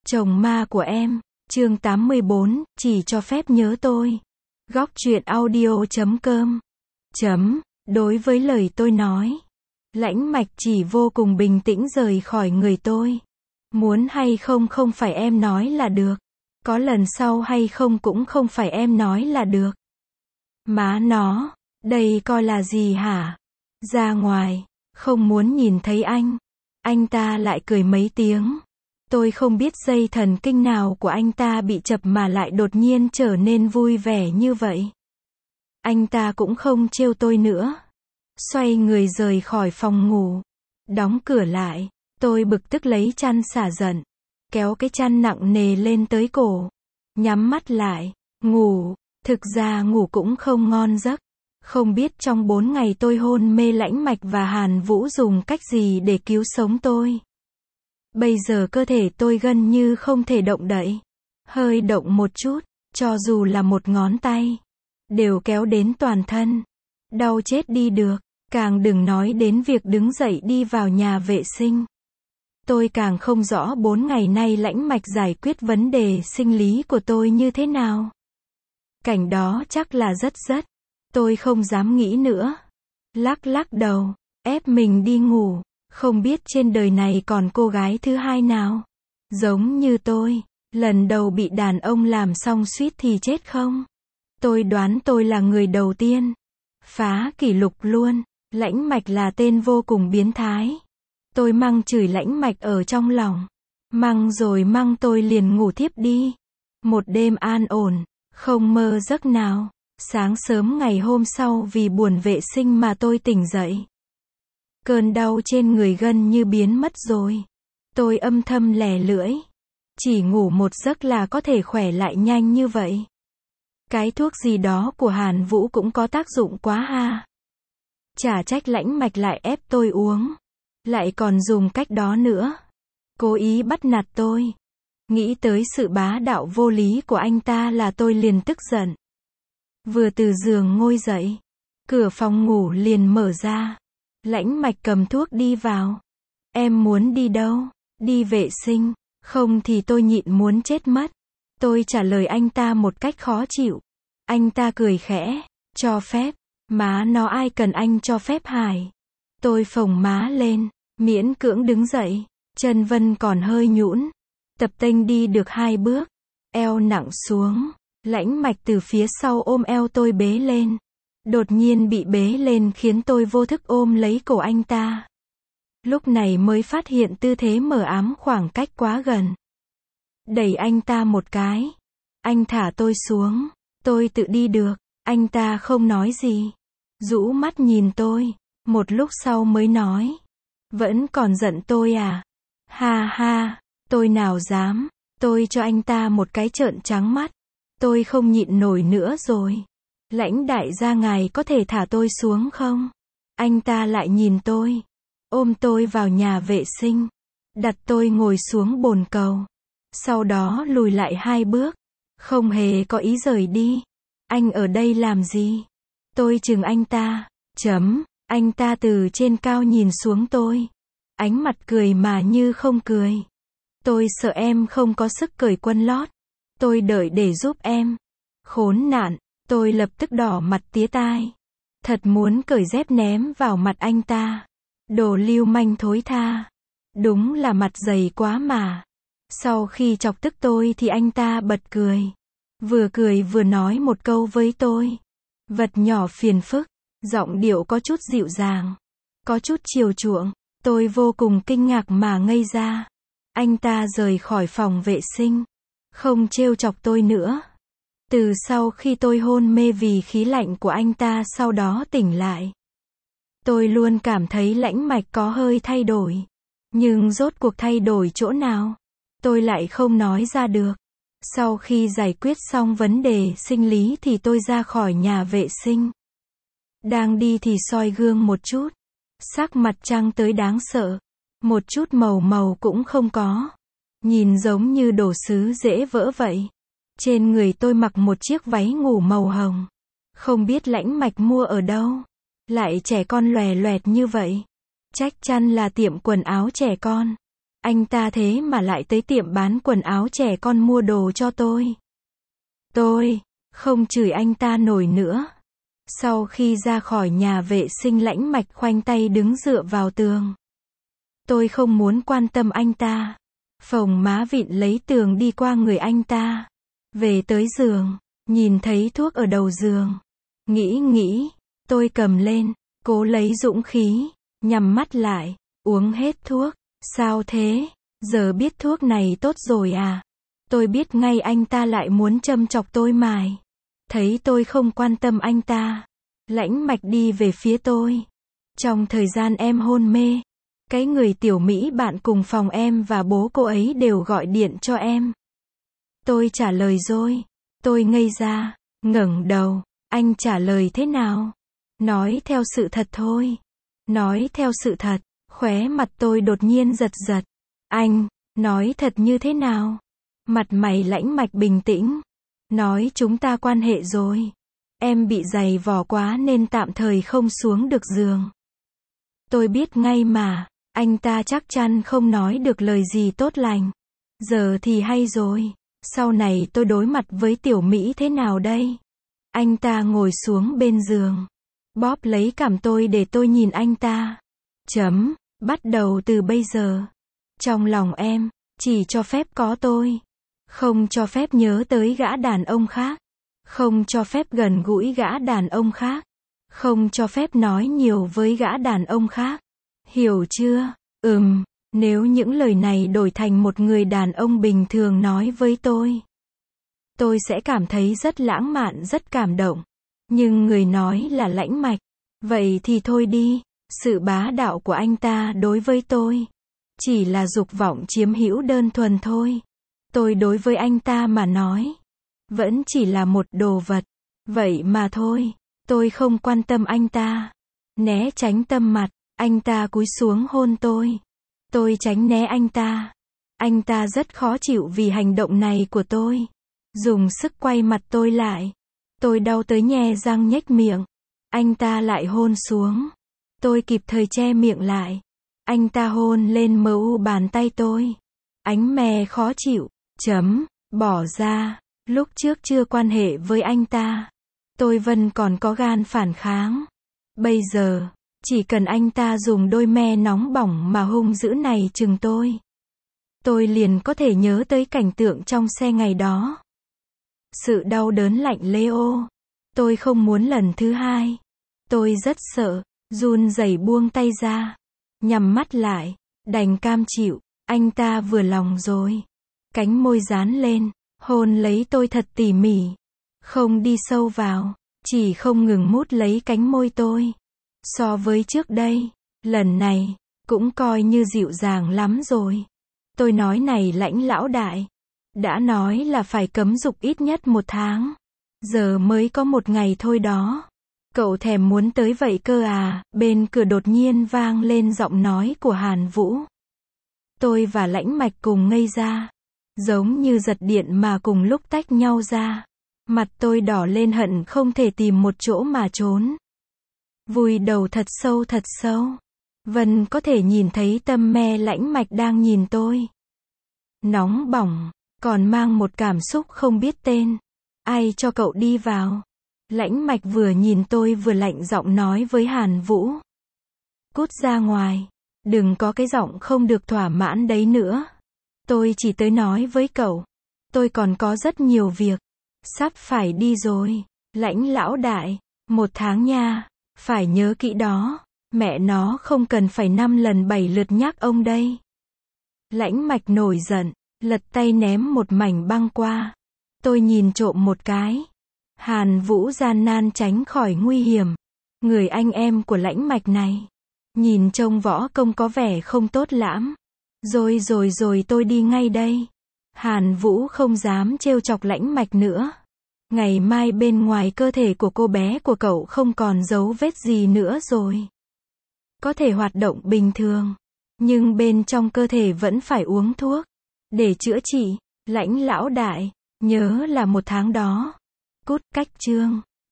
Chồng ma của em, chương 84, chỉ cho phép nhớ tôi. Góc truyện audio.com. Đối với lời tôi nói, Lãnh Mạch chỉ vô cùng bình tĩnh rời khỏi người tôi. Muốn hay không không phải em nói là được. Có lần sau hay không cũng không phải em nói là được. Má nó, đây coi là gì hả? Ra ngoài, không muốn nhìn thấy anh. Anh ta lại cười mấy tiếng. Tôi không biết dây thần kinh nào của anh ta bị chập mà lại đột nhiên trở nên vui vẻ như vậy. Anh ta cũng không trêu tôi nữa. Xoay người rời khỏi phòng ngủ. Đóng cửa lại. Tôi bực tức lấy chăn xả giận. Kéo cái chăn nặng nề lên tới cổ. Nhắm mắt lại. Ngủ. Thực ra ngủ cũng không ngon giấc. Không biết trong 4 ngày tôi hôn mê Lãnh Mạch và Hàn Vũ dùng cách gì để cứu sống tôi. Bây giờ cơ thể tôi gần như không thể động đậy. Hơi động một chút, cho dù là một ngón tay, đều kéo đến toàn thân. Đau chết đi được, càng đừng nói đến việc đứng dậy đi vào nhà vệ sinh. Tôi càng không rõ 4 ngày nay Lãnh Mạch giải quyết vấn đề sinh lý của tôi như thế nào. Cảnh đó chắc là rất. Tôi không dám nghĩ nữa. Lắc đầu, ép mình đi ngủ. Không biết trên đời này còn cô gái thứ hai nào giống như tôi, lần đầu bị đàn ông làm xong suýt thì chết không? Tôi đoán tôi là người đầu tiên. Phá kỷ lục luôn. Lãnh Mạch là tên vô cùng biến thái. Tôi mắng chửi Lãnh Mạch ở trong lòng. Mắng rồi mắng tôi liền ngủ thiếp đi. Một đêm an ổn, không mơ giấc nào. Sáng sớm ngày hôm sau vì buồn vệ sinh mà tôi tỉnh dậy. Cơn đau trên người gần như biến mất rồi. Tôi âm thầm lè lưỡi. Chỉ ngủ một giấc là có thể khỏe lại nhanh như vậy. Cái thuốc gì đó của Hàn Vũ cũng có tác dụng quá ha. Chả trách Lãnh Mạch lại ép tôi uống. Lại còn dùng cách đó nữa. Cố ý bắt nạt tôi. Nghĩ tới sự bá đạo vô lý của anh ta là tôi liền tức giận. Vừa từ giường ngồi dậy, cửa phòng ngủ liền mở ra. Lãnh Mạch cầm thuốc đi vào. Em muốn đi đâu? Đi vệ sinh. Không thì tôi nhịn muốn chết mất. Tôi trả lời anh ta một cách khó chịu. Anh ta cười khẽ. Cho phép. Má nó ai cần anh cho phép hài. Tôi phồng má lên. Miễn cưỡng đứng dậy. Chân Vân còn hơi nhũn. Tập tênh đi được 2 bước. Eo nặng xuống. Lãnh Mạch từ phía sau ôm eo tôi bế lên. Đột nhiên bị bế lên khiến tôi vô thức ôm lấy cổ anh ta. Lúc này mới phát hiện tư thế mờ ám khoảng cách quá gần. Đẩy anh ta một cái. Anh thả tôi xuống. Tôi tự đi được. Anh ta không nói gì. Rũ mắt nhìn tôi. Một lúc sau mới nói. Vẫn còn giận tôi à? Ha ha. Tôi nào dám. Tôi cho anh ta một cái trợn trắng mắt. Tôi không nhịn nổi nữa rồi. Lãnh đại gia ngài có thể thả tôi xuống không? Anh ta lại nhìn tôi. Ôm tôi vào nhà vệ sinh. Đặt tôi ngồi xuống bồn cầu. Sau đó lùi lại 2 bước. Không hề có ý rời đi. Anh ở đây làm gì? Tôi chừng anh ta. Anh ta từ trên cao nhìn xuống tôi. Ánh mặt cười mà như không cười. Tôi sợ em không có sức cởi quần lót. Tôi đợi để giúp em. Khốn nạn. Tôi lập tức đỏ mặt tía tai. Thật muốn cởi dép ném vào mặt anh ta. Đồ lưu manh thối tha. Đúng là mặt dày quá mà. Sau khi chọc tức tôi thì anh ta bật cười. Vừa cười vừa nói một câu với tôi. Vật nhỏ phiền phức. Giọng điệu có chút dịu dàng. Có chút chiều chuộng. Tôi vô cùng kinh ngạc mà ngây ra. Anh ta rời khỏi phòng vệ sinh. Không trêu chọc tôi nữa. Từ sau khi tôi hôn mê vì khí lạnh của anh ta sau đó tỉnh lại. Tôi luôn cảm thấy Lãnh Mạch có hơi thay đổi. Nhưng rốt cuộc thay đổi chỗ nào? Tôi lại không nói ra được. Sau khi giải quyết xong vấn đề sinh lý thì tôi ra khỏi nhà vệ sinh. Đang đi thì soi gương một chút. Sắc mặt trắng tới đáng sợ. Một chút màu cũng không có. Nhìn giống như đồ sứ dễ vỡ vậy. Trên người tôi mặc một chiếc váy ngủ màu hồng. Không biết Lãnh Mạch mua ở đâu. Lại trẻ con lòe loẹt như vậy. Chắc chắn là tiệm quần áo trẻ con. Anh ta thế mà lại tới tiệm bán quần áo trẻ con mua đồ cho tôi. Tôi không chửi anh ta nổi nữa. Sau khi ra khỏi nhà vệ sinh, Lãnh Mạch khoanh tay đứng dựa vào tường. Tôi không muốn quan tâm anh ta. Phồng má vịn lấy tường đi qua người anh ta. Về tới giường, nhìn thấy thuốc ở đầu giường. Nghĩ, tôi cầm lên, cố lấy dũng khí, nhắm mắt lại, uống hết thuốc. Sao thế? Giờ biết thuốc này tốt rồi à? Tôi biết ngay anh ta lại muốn châm chọc tôi mài. Thấy tôi không quan tâm anh ta, Lãnh Mạch đi về phía tôi. Trong thời gian em hôn mê, cái người tiểu Mỹ bạn cùng phòng em và bố cô ấy đều gọi điện cho em. Tôi trả lời rồi. Tôi ngây ra, ngẩng đầu. Anh trả lời thế nào? Nói theo sự thật thôi. Nói theo sự thật. Khóe mặt tôi đột nhiên giật giật. Anh, nói thật như thế nào? Mặt mày Lãnh Mạch bình tĩnh. Nói chúng ta quan hệ rồi. Em bị dày vò quá nên tạm thời không xuống được giường. Tôi biết ngay mà, anh ta chắc chắn không nói được lời gì tốt lành. Giờ thì hay rồi. Sau này tôi đối mặt với tiểu Mỹ thế nào đây? Anh ta ngồi xuống bên giường, bóp lấy cằm tôi để tôi nhìn anh ta. Bắt đầu từ bây giờ, trong lòng em, chỉ cho phép có tôi. Không cho phép nhớ tới gã đàn ông khác. Không cho phép gần gũi gã đàn ông khác. Không cho phép nói nhiều với gã đàn ông khác. Hiểu chưa? Nếu những lời này đổi thành một người đàn ông bình thường nói với tôi sẽ cảm thấy rất lãng mạn, rất cảm động. Nhưng người nói là Lãnh Mạch. Vậy thì thôi đi. Sự bá đạo của anh ta đối với tôi chỉ là dục vọng chiếm hữu đơn thuần thôi. Tôi đối với anh ta mà nói, vẫn chỉ là một đồ vật. Vậy mà thôi. Tôi không quan tâm anh ta. Né tránh tâm mặt. Anh ta cúi xuống hôn tôi. Tôi tránh né anh ta. Anh ta rất khó chịu vì hành động này của tôi. Dùng sức quay mặt tôi lại. Tôi đau tới nhe răng nhếch miệng. Anh ta lại hôn xuống. Tôi kịp thời che miệng lại. Anh ta hôn lên mu bàn tay tôi. Ánh mè khó chịu. Bỏ ra. Lúc trước chưa quan hệ với anh ta, tôi vẫn còn có gan phản kháng. Bây giờ, chỉ cần anh ta dùng đôi me nóng bỏng mà hung dữ này chừng tôi liền có thể nhớ tới cảnh tượng trong xe ngày đó. Sự đau đớn lạnh lẽo. Tôi không muốn lần thứ hai. Tôi rất sợ, run rẩy buông tay ra, nhắm mắt lại, đành cam chịu. Anh ta vừa lòng rồi. Cánh môi dán lên, hôn lấy tôi thật tỉ mỉ. Không đi sâu vào, chỉ không ngừng mút lấy cánh môi tôi. So với trước đây, lần này, cũng coi như dịu dàng lắm rồi. Tôi nói này Lãnh lão đại. Đã nói là phải cấm dục ít nhất 1 tháng. Giờ mới có 1 ngày thôi đó. Cậu thèm muốn tới vậy cơ à? Bên cửa đột nhiên vang lên giọng nói của Hàn Vũ. Tôi và Lãnh Mạch cùng ngây ra. Giống như giật điện mà cùng lúc tách nhau ra. Mặt tôi đỏ lên hận không thể tìm một chỗ mà trốn. Vùi đầu thật sâu. Vân có thể nhìn thấy tâm me Lãnh Mạch đang nhìn tôi. Nóng bỏng, còn mang một cảm xúc không biết tên. Ai cho cậu đi vào? Lãnh Mạch vừa nhìn tôi vừa lạnh giọng nói với Hàn Vũ. Cút ra ngoài. Đừng có cái giọng không được thỏa mãn đấy nữa. Tôi chỉ tới nói với cậu. Tôi còn có rất nhiều việc. Sắp phải đi rồi. Lãnh lão đại. 1 tháng nha. Phải nhớ kỹ đó. Mẹ nó không cần phải 5 lần 7 lượt nhắc ông đây. Lãnh Mạch nổi giận. Lật tay ném một mảnh băng qua. Tôi nhìn trộm một cái. Hàn Vũ gian nan tránh khỏi nguy hiểm. Người anh em của Lãnh Mạch này. Nhìn trông võ công có vẻ không tốt lắm. Rồi tôi đi ngay đây. Hàn Vũ không dám trêu chọc Lãnh Mạch nữa. Ngày mai bên ngoài cơ thể của cô bé của cậu không còn dấu vết gì nữa rồi. Có thể hoạt động bình thường. Nhưng bên trong cơ thể vẫn phải uống thuốc. Để chữa trị. Lãnh lão đại. Nhớ là 1 tháng đó. Cút cách chương.